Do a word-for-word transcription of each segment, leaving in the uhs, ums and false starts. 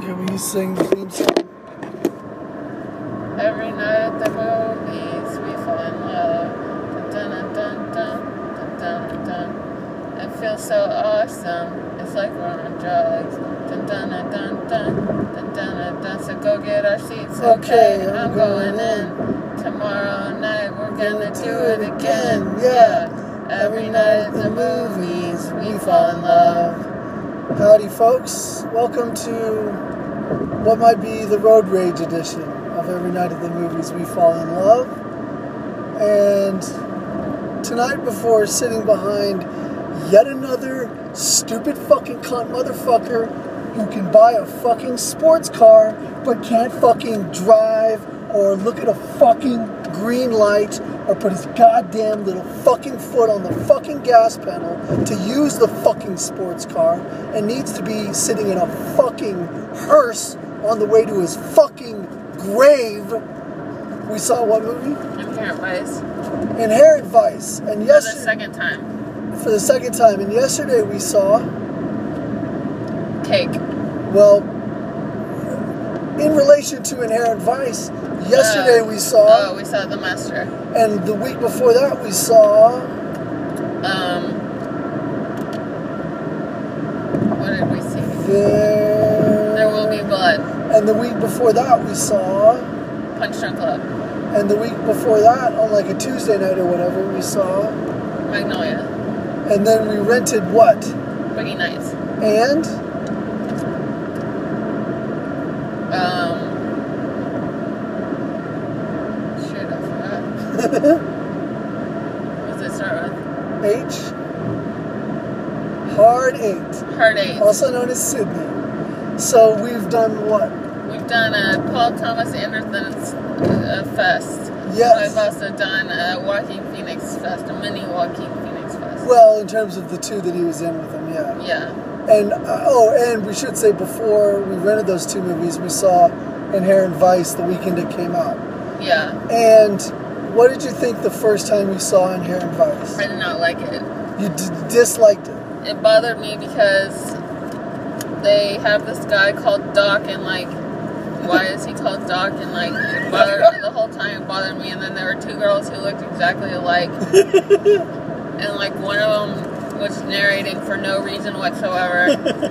Okay, will you sing the theme song? Every night at the movies, we fall in love. Dun dun dun dun dun dun dun. It feels so awesome. It's like we're on drugs. Dun dun dun dun dun dun dun dun. So go get our seats. Okay, Okay, I'm I'm going going in. Tomorrow night we're gonna Gonna do it again. yeah. Every night at the movies, we fall in love. Howdy, folks. Welcome to what might be the road rage edition of Every Night at the Movies We Fall in Love. And tonight, before sitting behind yet another stupid fucking cunt motherfucker who can buy a fucking sports car but can't fucking drive or look at a fucking green light or put his goddamn little fucking foot on the fucking gas pedal to use the fucking sports car and needs to be sitting in a fucking hearse on the way to his fucking grave. We saw what movie? Inherent Vice. Inherent Vice. And For the yesterday, second time. for the second time. And yesterday we saw, Cake. well, in relation to Inherent Vice, yesterday Uh, we saw, Oh, we saw The Master. and the week before that we saw, Um. What did we see? there, There Will Be Blood. and the week before that we saw, Punch Drunk Love. and the week before that, on like a Tuesday night or whatever, we saw, Magnolia. and then we rented what? Boogie Nights. And, Um. Shit, I forgot. What does it start with? H, Hard Eight, Hard Eight. also known as Sydney. So we've done what? We've done a Paul Thomas Anderson's uh, Fest. Yes. We've also done a Walking Phoenix Fest, a mini Walking Phoenix Fest. Well, in terms of the two that he was in with him, yeah. Yeah. And, uh, oh, and we should say before we rented those two movies, we saw Inherent Vice the weekend it came out. Yeah. And what did you think the first time you saw Inherent Vice? I did not like it. You d- disliked it. It bothered me because they have this guy called Doc, and like, why is he called Doc? And like, it bothered me the whole time. It bothered me. And then there were two girls who looked exactly alike, and like one of them was narrating for no reason whatsoever,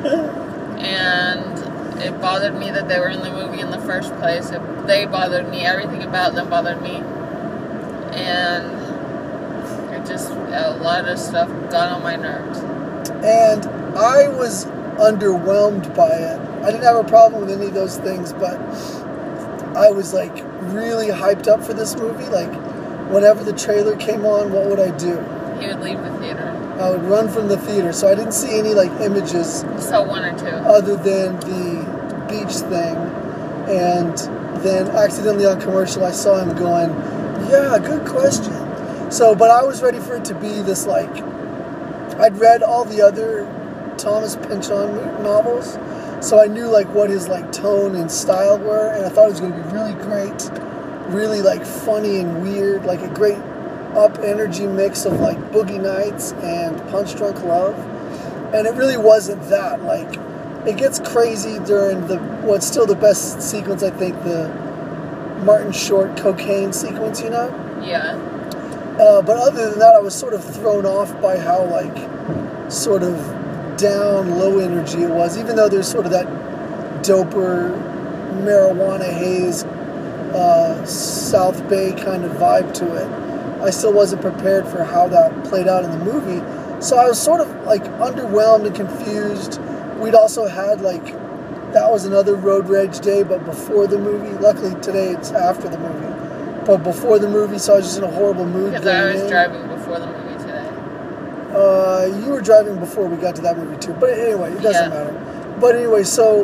and it bothered me that they were in the movie in the first place. It, they bothered me. Everything about them bothered me, and it just a lot of stuff got on my nerves. And I was underwhelmed by it. I didn't have a problem with any of those things, but I was like really hyped up for this movie. Like, whenever the trailer came on, what would I do? He would leave the theater. I would run from the theater. So I didn't see any like images So one or two. other than the beach thing. And then accidentally on commercial, I saw him going, yeah, good question. So, but I was ready for it to be this like, I'd read all the other Thomas Pynchon novels, so I knew like what his like tone and style were, and I thought it was going to be really great, really like funny and weird, like a great up energy mix of like Boogie Nights and Punch Drunk Love. And it really wasn't that. Like, it gets crazy during the what's still the best sequence, I think, the Martin Short cocaine sequence, you know? Yeah. Uh, but other than that, I was sort of thrown off by how, like, sort of down, low energy it was. Even though there's sort of that doper, marijuana haze, uh, South Bay kind of vibe to it, I still wasn't prepared for how that played out in the movie. So I was sort of, like, underwhelmed and confused. We'd also had, like, that was another road rage day, but before the movie. Luckily, today it's after the movie. But before the movie, so I was just in a horrible mood. Because I was in. driving before the movie today. Uh, you were driving before we got to that movie too. But anyway, it doesn't Yeah. matter. But anyway, so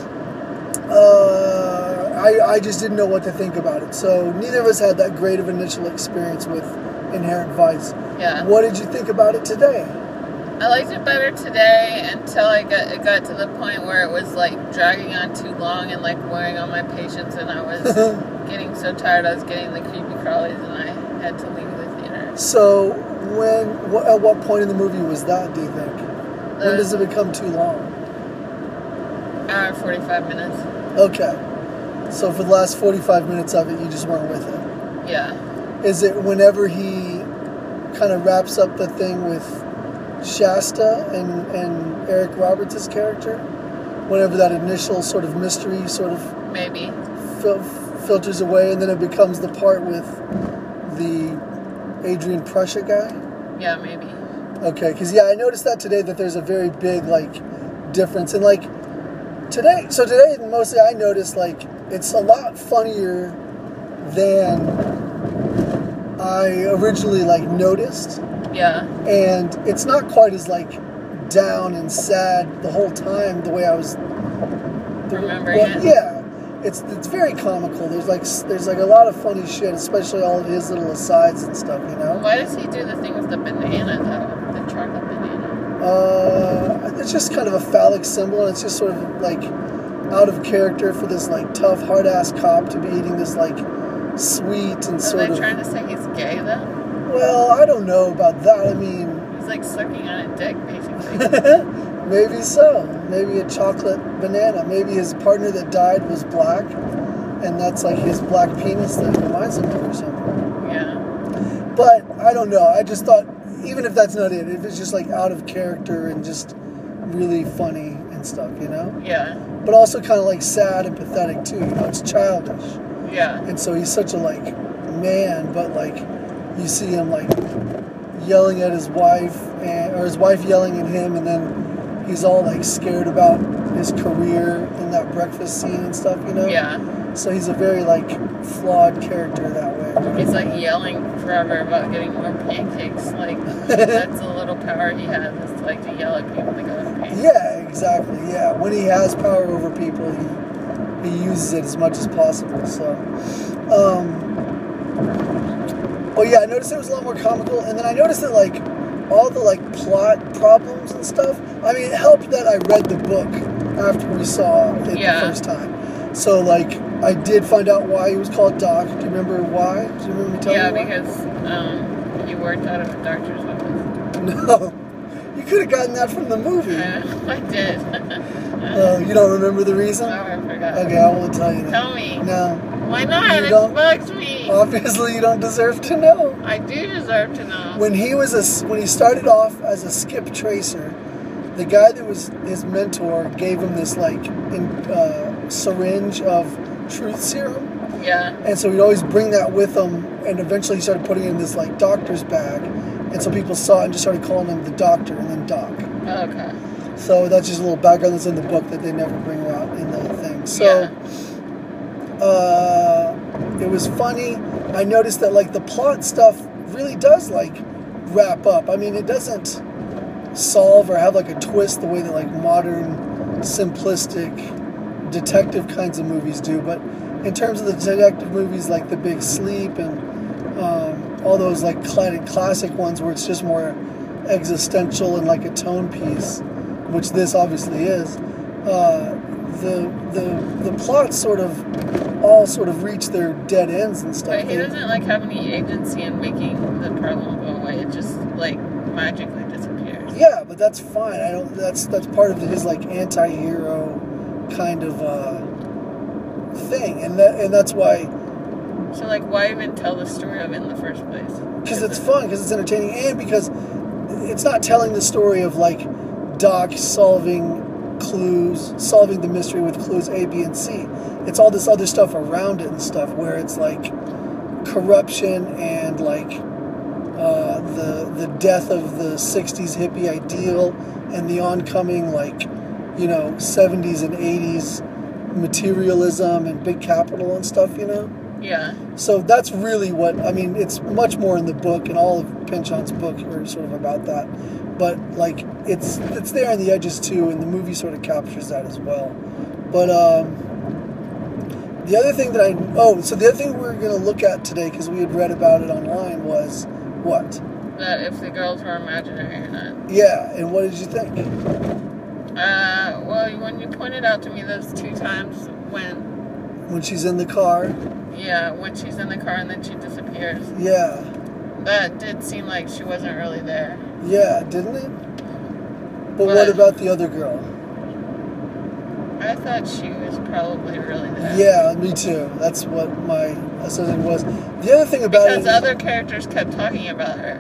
uh, I I just didn't know what to think about it. So neither of us had that great of initial experience with Inherent Vice. Yeah. What did you think about it today? I liked it better today until I got it got to the point where it was like dragging on too long and like wearing on my patience, and I was getting so tired I was getting the creepy crawlies, and I had to leave the theater. So when what, at what point in the movie was that? Do you think? When Uh, does it become too long? hour and forty-five minutes. Okay. So for the last forty-five minutes of it, you just weren't with it. Yeah. Is it whenever he kind of wraps up the thing with Shasta and, and Eric Roberts' character? Whenever that initial sort of mystery sort of maybe fil- filters away, and then it becomes the part with the Adrian Prussia guy? Yeah, maybe. Okay, because yeah, I noticed that today, that there's a very big, like, difference. And, like, today, so today, mostly I noticed, like, it's a lot funnier than I originally, like, noticed. Yeah. And it's not quite as, like, down and sad the whole time the way I was... remembering well, it? Yeah. It's it's very comical. There's, like, there's, like, a lot of funny shit, especially all of his little asides and stuff, you know? Why does he do the thing with the banana, though? The chocolate banana? Uh, it's just kind of a phallic symbol, and it's just sort of, like, out of character for this, like, tough, hard-ass cop to be eating this, like, sweet and Are sort they of... trying to say he's gay, though? Well, I don't know about that. I mean... He's, like, sucking on a dick, basically. Maybe so. Maybe a chocolate banana. Maybe his partner that died was black, and that's, like, his black penis that reminds him of or something. Yeah. But, I don't know. I just thought, even if that's not it, if it's just, like, out of character and just really funny and stuff, you know? Yeah. But also kind of, like, sad and pathetic, too. You know, it's childish. Yeah. And so he's such a, like, man, but, like, you see him, like, yelling at his wife, and, or his wife yelling at him, and then he's all, like, scared about his career in that breakfast scene and stuff, you know? Yeah. So he's a very, like, flawed character that way. He's, like, yelling forever about getting more pancakes. Like, that's a little power he has, is, like, to yell at people to go to pancakes. Yeah, exactly, yeah. When he has power over people, he he uses it as much as possible, so... Um... Oh yeah, I noticed it was a lot more comical, and then I noticed that, like, all the, like, plot problems and stuff, I mean, it helped that I read the book after we saw it Yeah. the first time. So, like, I did find out why he was called Doc. Do you remember why? Do you remember me telling Yeah, you why? because um, you worked out of a doctor's office. No. You could have gotten that from the movie. Uh, I did. Uh, you don't remember the reason? Oh, I forgot. Okay, I won't tell you that. Tell me. No. Why not? You It don't- bugs me. Obviously, you don't deserve to know. I do deserve to know. When he was a, when he started off as a skip tracer, the guy that was his mentor gave him this, like, in, uh, syringe of truth serum, Yeah. and so he'd always bring that with him. And eventually, he started putting it in this, like, doctor's bag, and so people saw it and just started calling him the Doctor and then Doc. Okay. So that's just a little background that's in the book that they never bring out in the thing. So. Yeah. Uh, it was funny. I noticed that, like, the plot stuff really does, like, wrap up. I mean, it doesn't solve or have, like, a twist the way that, like, modern, simplistic detective kinds of movies do. But in terms of the detective movies, like The Big Sleep and um, all those, like, classic ones where it's just more existential and, like, a tone piece, which this obviously is, uh, the the the plots sort of all sort of reach their dead ends and stuff. But he doesn't, like, have any agency in making the problem go away. It just, like, magically disappears. Yeah, but that's fine. I don't. That's that's part of his, like, anti-hero kind of uh, thing, and that and that's why. So, like, why even tell the story of it in the first place? Because it's fun, because it's entertaining, and because it's not telling the story of, like, Doc solving clues, solving the mystery with clues A, B, and C. It's all this other stuff around it and stuff, where it's, like, corruption and, like, uh, the the death of the sixties hippie ideal and the oncoming, like, you know, seventies and eighties materialism and big capital and stuff, you know? Yeah. So that's really what, I mean, it's much more in the book, and all of Pynchon's book are sort of about that. But, like, it's it's there on the edges, too, and the movie sort of captures that as well. But, um, the other thing that I, oh, so the other thing we were going to look at today, because we had read about it online, was what? That if the girls were imaginary or not. Yeah, and what did you think? Uh, well, when you pointed out to me those two times when... When she's in the car? Yeah, when she's in the car and then she disappears. Yeah. That did seem like she wasn't really there. Yeah, didn't it? But What? what about the other girl? I I thought she was probably really there. Yeah, me too. That's what my assessment was. The other thing about because it is, other characters kept talking about her.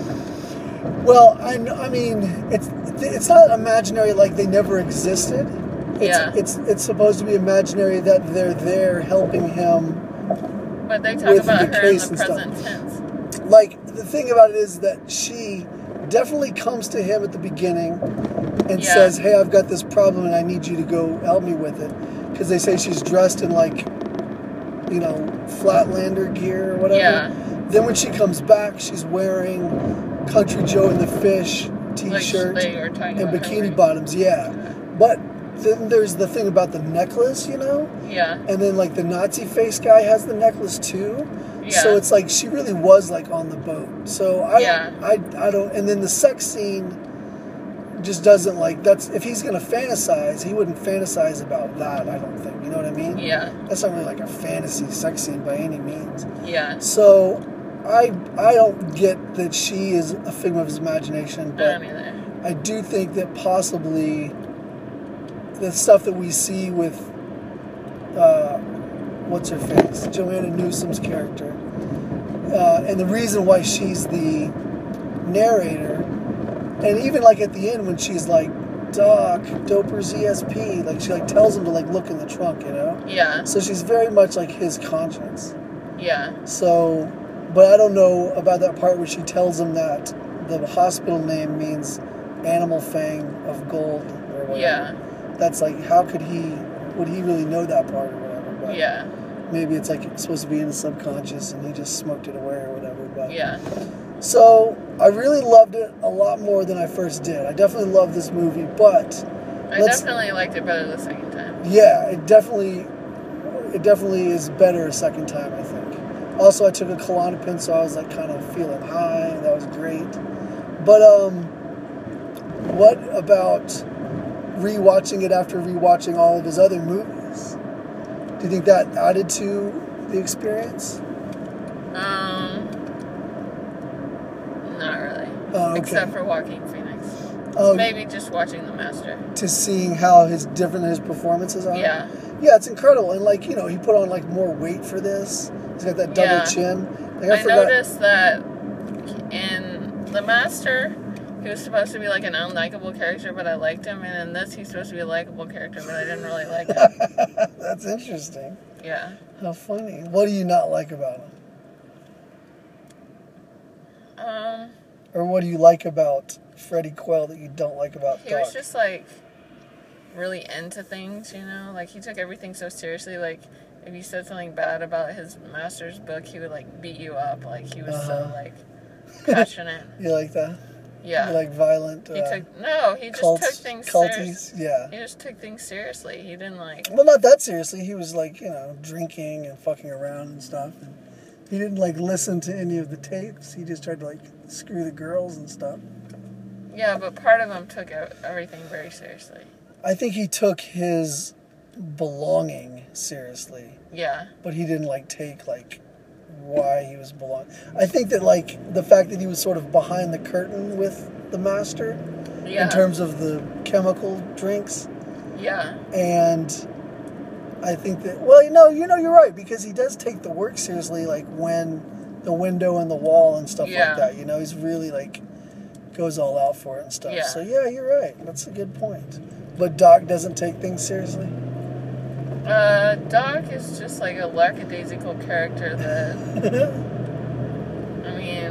well, I, I mean, it's it's not imaginary like they never existed. It's, Yeah. It's it's supposed to be imaginary that they're there helping him. But they talk With about the her in case the and stuff. present tense. Like, the thing about it is that she definitely comes to him at the beginning and Yeah. says, hey, I've got this problem and I need you to go help me with it. Because they say she's dressed in, like, you know, Flatlander gear or whatever. Yeah. Then when she comes back, she's wearing Country Joe and the Fish Like t-shirt they were talking and about her bikini wearing- bottoms, yeah. But then there's the thing about the necklace, you know? Yeah. And then, like, the Nazi face guy has the necklace, too. Yeah. So it's like she really was, like, on the boat. So I, Yeah. I, I don't... And then the sex scene just doesn't, like... That's... If he's going to fantasize, he wouldn't fantasize about that, I don't think. You know what I mean? Yeah. That's not really, like, a fantasy sex scene by any means. Yeah. So I, I don't get that she is a figment of his imagination, I but don't either. I do think that possibly the stuff that we see with uh, what's her face, Joanna Newsom's character, uh, and the reason why she's the narrator, and even like at the end when she's like, Doc, Doper's E S P, like she like tells him to like look in the trunk, you know. Yeah. So she's very much like his conscience. Yeah. So, but I don't know about that part where she tells him that the hospital name means Animal Fang of Gold or whatever. Yeah. That's like, how could he, would he really know that part or whatever? But Yeah. maybe it's like it's supposed to be in the subconscious and he just smoked it away or whatever. But Yeah. so I really loved it a lot more than I first did. I definitely love this movie, but I let's- definitely liked it better the second time. yeah, it definitely, it definitely is better a second time, I think. Also, I took a Klonopin, so I was like kind of feeling high. That was great. But um, what about rewatching it after rewatching all of his other movies? Do you think that added to the experience? Um, not really. Oh, okay. Except for Joaquin Phoenix. Oh, Maybe just watching The Master. to seeing how his different his performances are. Yeah. Yeah, it's incredible, and like you know, he put on like more weight for this. He's got that double Yeah. chin. Like, I, forgot- noticed that in The Master, he was supposed to be like an unlikable character, but I liked him. And in this, he's supposed to be a likable character, but I didn't really like him. That's interesting. Yeah. How funny. What do you not like about him? Um, Or what do you like about Freddie Quell that you don't like about he Doc? was just like really into things, you know? Like he took everything so seriously. Like if you said something bad about his master's book, he would like beat you up. Like he was so Uh-huh. like passionate. You like that? Yeah. You like violent He uh, took no. He just cults, took things seriously. culties? Yeah. He just took things seriously. He didn't like. Well, not that seriously. He was like, you know, drinking and fucking around and stuff. And he didn't like listen to any of the tapes. He just tried to like screw the girls and stuff. Yeah, but part of him took e- everything very seriously. I think he took his belonging seriously, Yeah. but he didn't like take like why he was belonging. I think that like the fact that he was sort of behind the curtain with the master Yeah. in terms of the chemical drinks, Yeah. and I think that well, you know, you know, you're right because he does take the work seriously, like when the window and the wall and stuff Yeah. like that. You know, he's really like goes all out for it and stuff. Yeah. So yeah, you're right. That's a good point. But Doc doesn't take things seriously. Uh, Doc is just like a lackadaisical character that, I mean,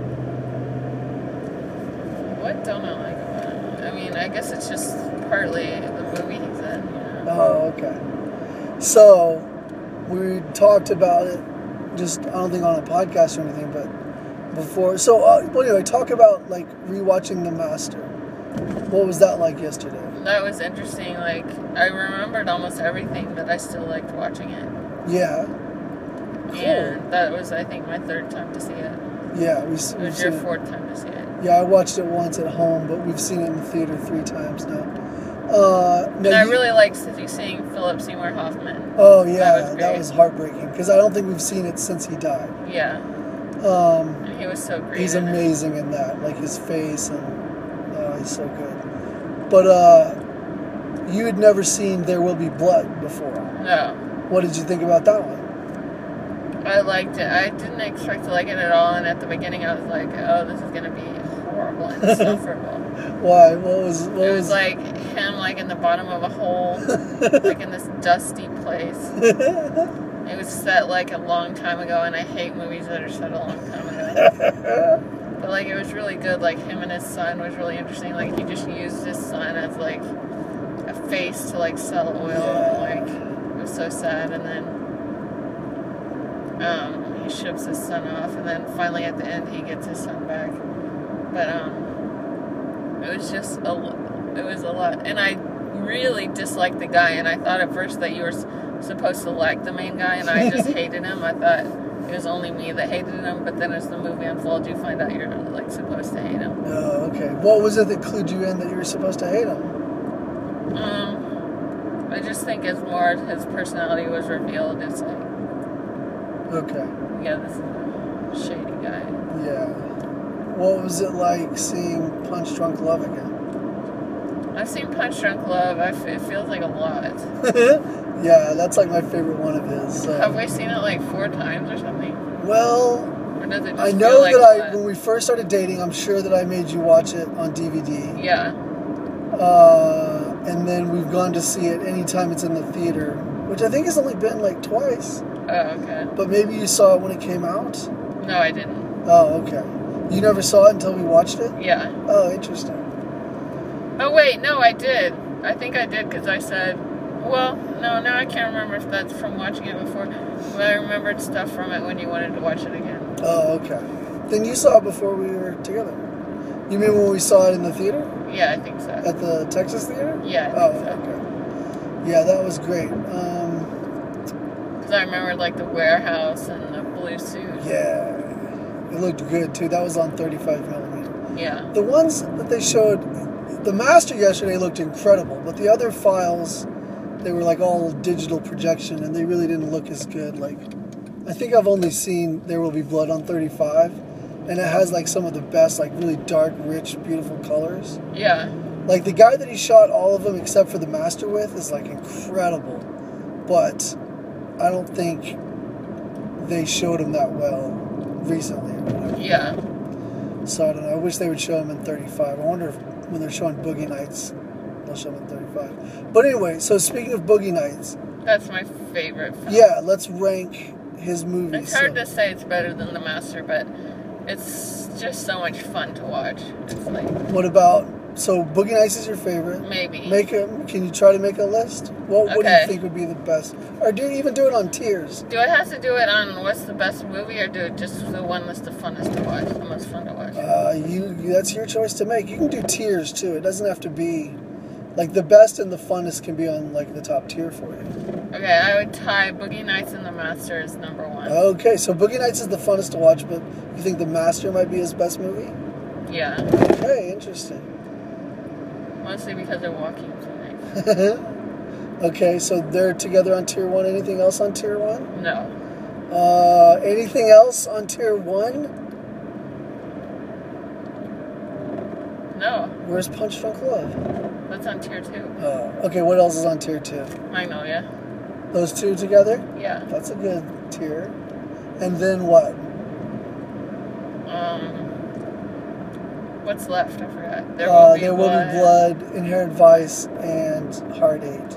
what don't I like about him? I mean, I guess it's just partly the movie he's in, you know? Oh, okay. So we talked about it, just I don't think on a podcast or anything, but before. So uh, well, anyway, talk about like rewatching The Master. What was that like yesterday? That was interesting. Like, I remembered almost everything, but I still liked watching it. Yeah. And that was, I think, my third time to see it. Yeah, we. It was your fourth time to see it. Yeah, I watched it once at home, but we've seen it in the theater three times now. Uh, And now I you- really liked seeing Philip Seymour Hoffman. Oh yeah, That was that great. was heartbreaking because I don't think we've seen it since he died. Yeah. Um, And he was so great. he's in it. amazing in that, like his face and oh, he's so good. But uh, you had never seen There Will Be Blood before. No. What did you think about that one? I liked it. I didn't expect to like it at all, and at the beginning I was like, oh, this is going to be horrible and insufferable. Why? What was what It was... was like him like in the bottom of a hole, like in this dusty place. It was set like a long time ago, and I hate movies that are set a long time ago. But like it was really good. Like him and his son was really interesting. Like he just used his son as like a face to like sell oil. Yeah. And, like it was so sad. And then um, he ships his son off, and then finally at the end he gets his son back. But um, it was just a it was a lot, and I really disliked the guy. And I thought at first that you were supposed to like the main guy, and I just hated him. I thought it was only me that hated him, but then as the movie unfolds, you find out you're like supposed to hate him. Oh, okay. What was it that clued you in that you were supposed to hate him? Um, I just think as more his personality was revealed, it's like, okay, yeah, this is a shady guy. Yeah. What was it like seeing Punch Drunk Love again? I've seen Punch Drunk Love. I f- it feels like a lot. Yeah, that's like my favorite one of his. So. Have we seen it like four times or something? Well, or does it just I feel know like that I, that? when we first started dating, I'm sure that I made you watch it on D V D. Yeah. Uh, and then we've gone to see it anytime it's in the theater, which I think has only been like twice. Oh, okay. But maybe you saw it when it came out? No, I didn't. Oh, okay. You never saw it until we watched it? Yeah. Oh, interesting. Oh, wait, no, I did. I think I did because I said, well, no, now I can't remember if that's from watching it before, but I remembered stuff from it when you wanted to watch it again. Oh, okay. Then you saw it before we were together. You mean when we saw it in the theater? Yeah, I think so. At the Texas theater? Yeah, I Oh, think so. okay. Yeah, that was great. Um, Because I remembered, like, the warehouse and the blue suit. yeah. It looked good, too. That was on thirty-five millimeter. Yeah. The ones that they showed, the Master yesterday looked incredible, but the other files, they were like all digital projection, and they really didn't look as good. Like, I think I've only seen There Will Be Blood on thirty-five, and it has like some of the best, like really dark, rich, beautiful colors. Yeah. Like the guy that he shot all of them except for the Master with is like incredible, but I don't think they showed him that well recently or whatever. Yeah. So I don't know. I wish they would show him in thirty-five. I wonder if when they're showing Boogie Nights, they'll show him in thirty-five. But anyway, so speaking of Boogie Nights, That's my favorite film. yeah, let's rank his movies. It's hard So- to say it's better than The Master, but it's just so much fun to watch. It's like, What about, so Boogie Nights is your favorite? maybe. Make a, can you try to make a list? What, what do Okay. you think would be the best? Or do even do it on tiers? Do I have to do it on what's the best movie, or do it just the one that's the funnest to watch, the most fun to watch? Uh, you that's your choice to make. You can do tiers too. It doesn't have to be like the best and the funnest can be on like the top tier for you. Okay, I would tie Boogie Nights and The Master as number one. Okay, so Boogie Nights is the funnest to watch, but you think The Master might be his best movie? Yeah, Okay, interesting. mostly because they're walking tonight. Okay, so they're together on tier one. Anything else on tier one? No. Uh, anything else on tier one? No. Where's Punch Drunk Love? That's on tier two. Oh, okay, what else is on tier two? Magnolia. Those two together? Yeah. That's a good tier. And then what? Um. What's left? I forgot. There will Uh, be there will blood. be blood, Inherent Vice, and Heart Eight.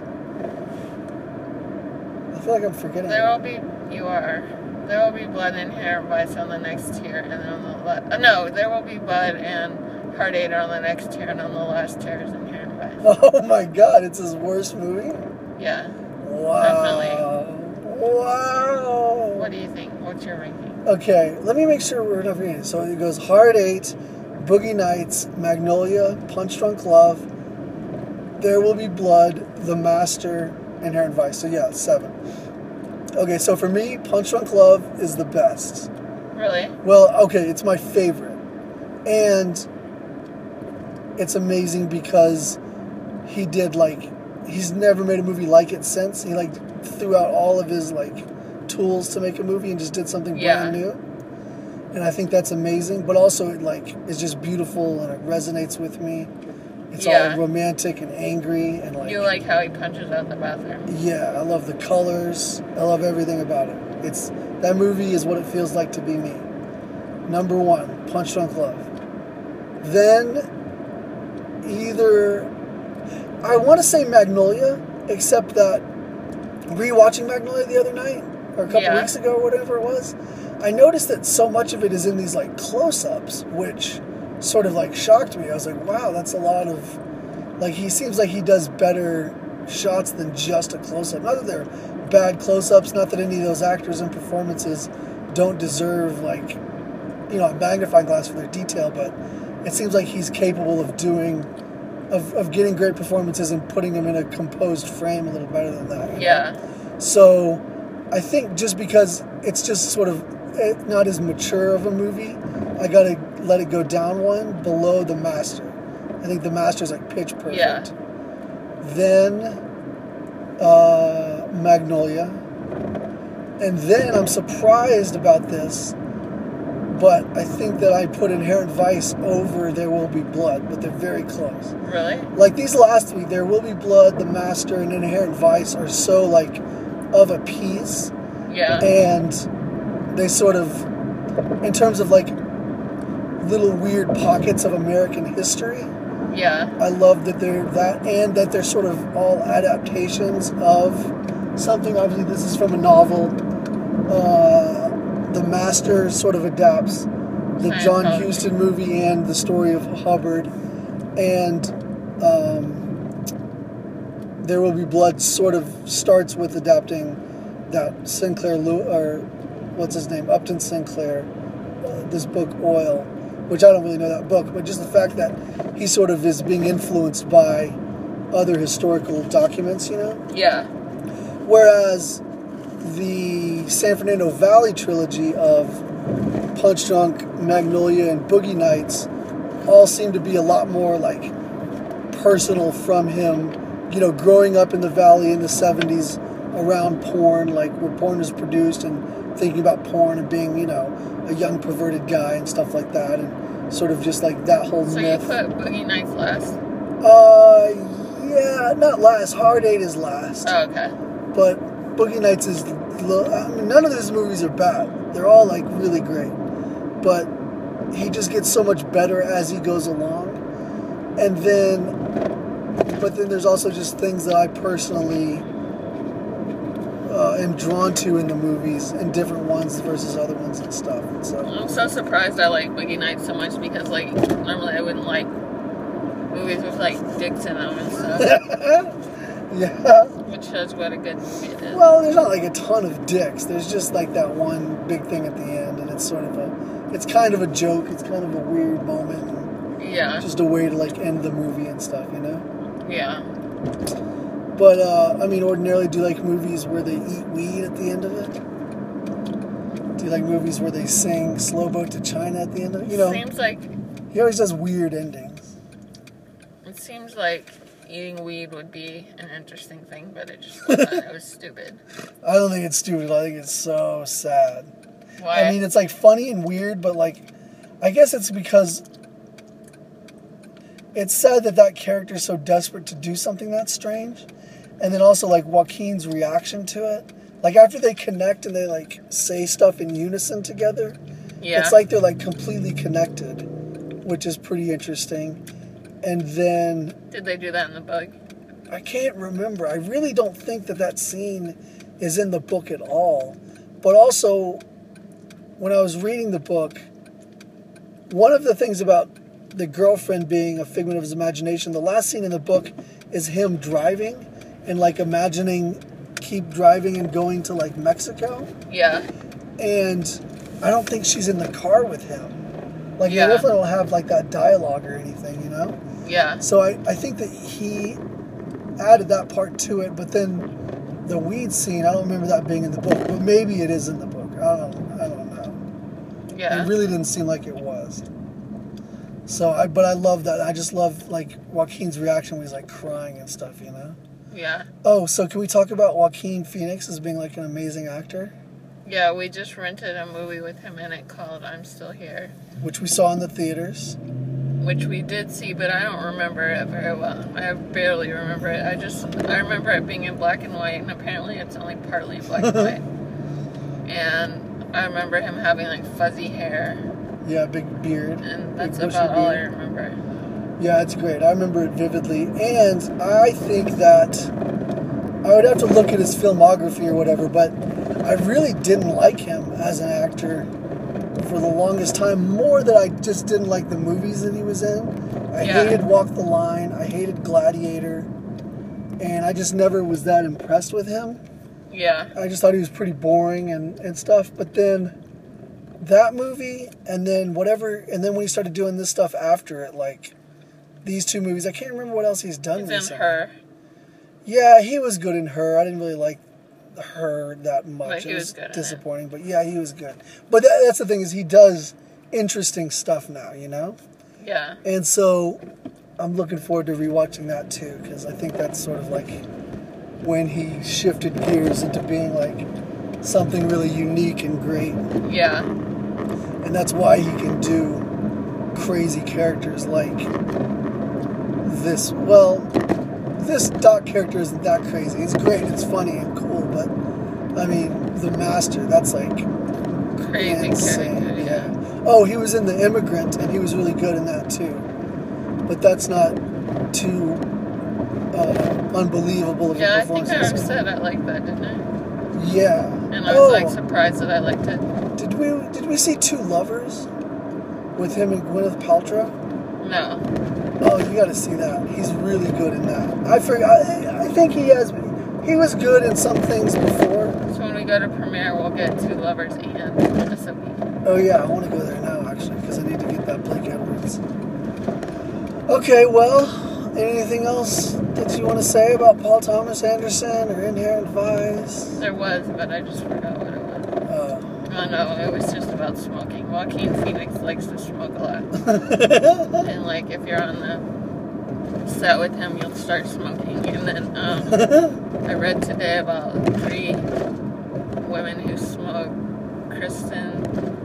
I feel like I'm forgetting. There will be. You are. There will be blood and Inherent Vice on the next tier, and then on the left. Uh, no, there will be blood and Heart Eight on the next tier, and on the last tier is Inherent Vice. Oh my God! It's his worst movie. Yeah. Wow. Definitely. Wow. What do you think? What's your ranking? Okay, let me make sure we're not forgetting. So it goes Heart Eight, Boogie Nights, Magnolia, Punch Drunk Love, There Will Be Blood, The Master, Inherent Vice. So yeah, seven. Okay, so for me, Punch Drunk Love is the best. Really? Well, okay, it's my favorite. And it's amazing because he did like, he's never made a movie like it since. He like threw out all of his like tools to make a movie and just did something Yeah. brand new. And I think that's amazing, but also it like is just beautiful and it resonates with me. It's Yeah. all romantic and angry and like. You like how he punches out the bathroom. Yeah, I love the colors. I love everything about it. It's that movie is what it feels like to be me. Number one, Punch Drunk Love. Then either I want to say Magnolia, except that rewatching Magnolia the other night or a couple Yeah. weeks ago or whatever it was, I noticed that so much of it is in these like close-ups, which sort of like shocked me. I was like, wow, that's a lot of like he seems like he does better shots than just a close-up. Not that they're bad close-ups, not that any of those actors and performances don't deserve like, you know, a magnifying glass for their detail, but it seems like he's capable of doing of, of getting great performances and putting them in a composed frame a little better than that. You Yeah. know? So I think just because it's just sort of not as mature of a movie, I gotta let it go down one below The Master. I think The Master's like pitch perfect. Yeah. Then uh, Magnolia. And then I'm surprised about this, but I think that I put Inherent Vice over There Will Be Blood, but they're very close. Really? Like these last three, There Will Be Blood, The Master, and Inherent Vice are so like of a piece. Yeah. And they sort of, in terms of like little weird pockets of American history, Yeah. I love that they're that, and that they're sort of all adaptations of something. Obviously, this is from a novel. Uh, the Master sort of adapts the John Scientology. Huston movie and the story of Hubbard, and um, There Will Be Blood sort of starts with adapting that Sinclair Lew or what's his name Upton Sinclair, uh, this book Oil, which I don't really know that book, but just the fact that he sort of is being influenced by other historical documents, you know? Yeah. Whereas the San Fernando Valley trilogy of Punch Drunk, Magnolia, and Boogie Nights all seem to be a lot more like personal from him, you know, growing up in the Valley in the seventies around porn, like where porn was produced and thinking about porn and being, you know, a young perverted guy and stuff like that, and sort of just like that whole So myth. you put Boogie Nights last? Uh, yeah, not last. Hard Eight is last. Oh, okay. But Boogie Nights is, lo- I mean, none of these movies are bad. They're all like really great. But he just gets so much better as he goes along. And then, but then there's also just things that I personally uh, am drawn to in the movies, and different ones versus other ones and stuff. And so I'm so surprised I like Boogie Nights so much because, like, normally I wouldn't like movies with, like, dicks in them and stuff. yeah. Which shows what a good movie it is. Well, there's not like a ton of dicks. There's just like that one big thing at the end, and it's sort of a, it's kind of a joke. It's kind of a weird moment. And Yeah. just a way to like end the movie and stuff, you know? Yeah. But, uh, I mean, ordinarily, do you like movies where they eat weed at the end of it? Do you like movies where they sing Slow Boat to China at the end of it? You know, Seems like he always does weird endings. it seems like eating weed would be an interesting thing, but it just wasn't. It was stupid. I don't think it's stupid. I think it's so sad. Why? I mean, it's like funny and weird, but like, I guess it's because it's sad that that character's so desperate to do something that's strange. And then also like Joaquin's reaction to it. Like after they connect and they like say stuff in unison together, yeah. it's like they're like completely connected, which is pretty interesting. And then Did they do that in the book? I can't remember. I really don't think that that scene is in the book at all. But also, when I was reading the book, one of the things about the girlfriend being a figment of his imagination, the last scene in the book is him driving and like imagining keep driving and going to like Mexico. Yeah. And I don't think she's in the car with him. Like Yeah. they definitely don't have like that dialogue or anything, you know? Yeah. So I, I think that he added that part to it, but then the weed scene, I don't remember that being in the book, but maybe it is in the book. I don't I don't know. Yeah. It really didn't seem like it was. So I but I love that. I just love like Joaquin's reaction when he's like crying and stuff, you know? Yeah. Oh, so can we talk about Joaquin Phoenix as being like an amazing actor? Yeah, we just rented a movie with him in it called I'm Still Here. Which we saw in the theaters. which we did see, but I don't remember it very well. I barely remember it. I just, I remember it being in black and white, and apparently it's only partly in black and white. And I remember him having like fuzzy hair. Yeah, big beard. And that's about all I remember. Yeah, it's great. I remember it vividly. And I think that I would have to look at his filmography or whatever, but I really didn't like him as an actor for the longest time. More that I just didn't like the movies that he was in. I Yeah. hated Walk the Line. I hated Gladiator. And I just never was that impressed with him. Yeah. I just thought he was pretty boring and, and stuff. But then that movie, and then whatever, and then when he started doing this stuff after it, like these two movies, I can't remember what else he's done He's recently. in Her. Yeah, he was good in Her. I didn't really like Her that much. But he it was was good in it. disappointing, but yeah, he was good. But that, that's the thing, is he does interesting stuff now, you know? Yeah. And so I'm looking forward to rewatching that too, because I think that's sort of like when he shifted gears into being like something really unique and great. Yeah. And that's why he can do crazy characters like this. Well, this Doc character isn't that crazy. It's great, it's funny and cool, but I mean, the Master, that's like Crazy insane. character, yeah. Oh, he was in The Immigrant, and he was really good in that too. But that's not too uh, unbelievable of a Yeah, I think performance. I said I liked that, didn't I? Yeah. And I was oh, like surprised that I liked it. Did we did we see Two Lovers with him and Gwyneth Paltrow? No. Oh, you got to see that. He's really good in that. I forgot. I, I think he has. He was good in some things before. So when we go to premiere, we'll get Two Lovers and Minnesota. Oh yeah, I want to go there now actually because I need to get that Blake Edwards. Okay, well, anything else that you want to say about Paul Thomas Anderson or Inherent Vice? There was, but I just forgot what it was. Oh. Oh no, it was just about smoking. Joaquin Phoenix likes to smoke a lot. And like if you're on the set with him, you'll start smoking. And then um, I read today about three women who smoke. Kristen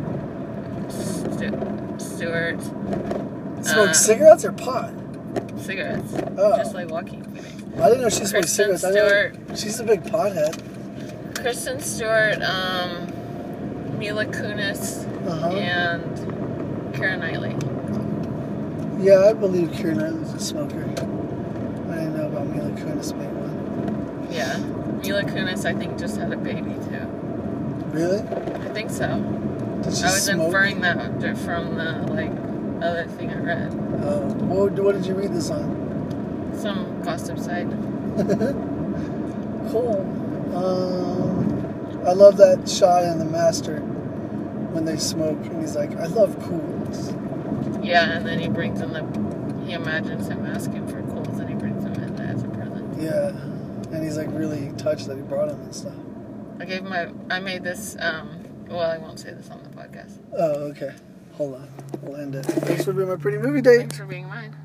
Stu- Stewart. Smoke um, cigarettes or pot? Cigarettes. Oh. Just like Joaquin Phoenix. I didn't know she smoked Kristen cigarettes. I know Stewart. she's a big pothead. Kristen Stewart, um, Mila Kunis, Uh-huh. and Keira Knightley. Yeah, I believe Keira Knightley's a smoker. I didn't know about Mila Kunis being one. Yeah. Mila Kunis, I think, just had a baby, too. Really? I think so. Did she I was smoke? inferring that from the, like, other thing I read. Oh, what, what did you read this on? Some gossip site. Cool. Um, I love that shot in The Master when they smoke, and he's like, I love coolness. Yeah, and then he brings in the... He imagines him asking for cools, and he brings him in as a present. Yeah, and he's like really touched that he brought him and stuff. I gave my... I made this... Um, well, I won't say this on the podcast. Oh, okay. Hold on. We'll end it. Thanks for being my pretty movie date. Thanks for being mine.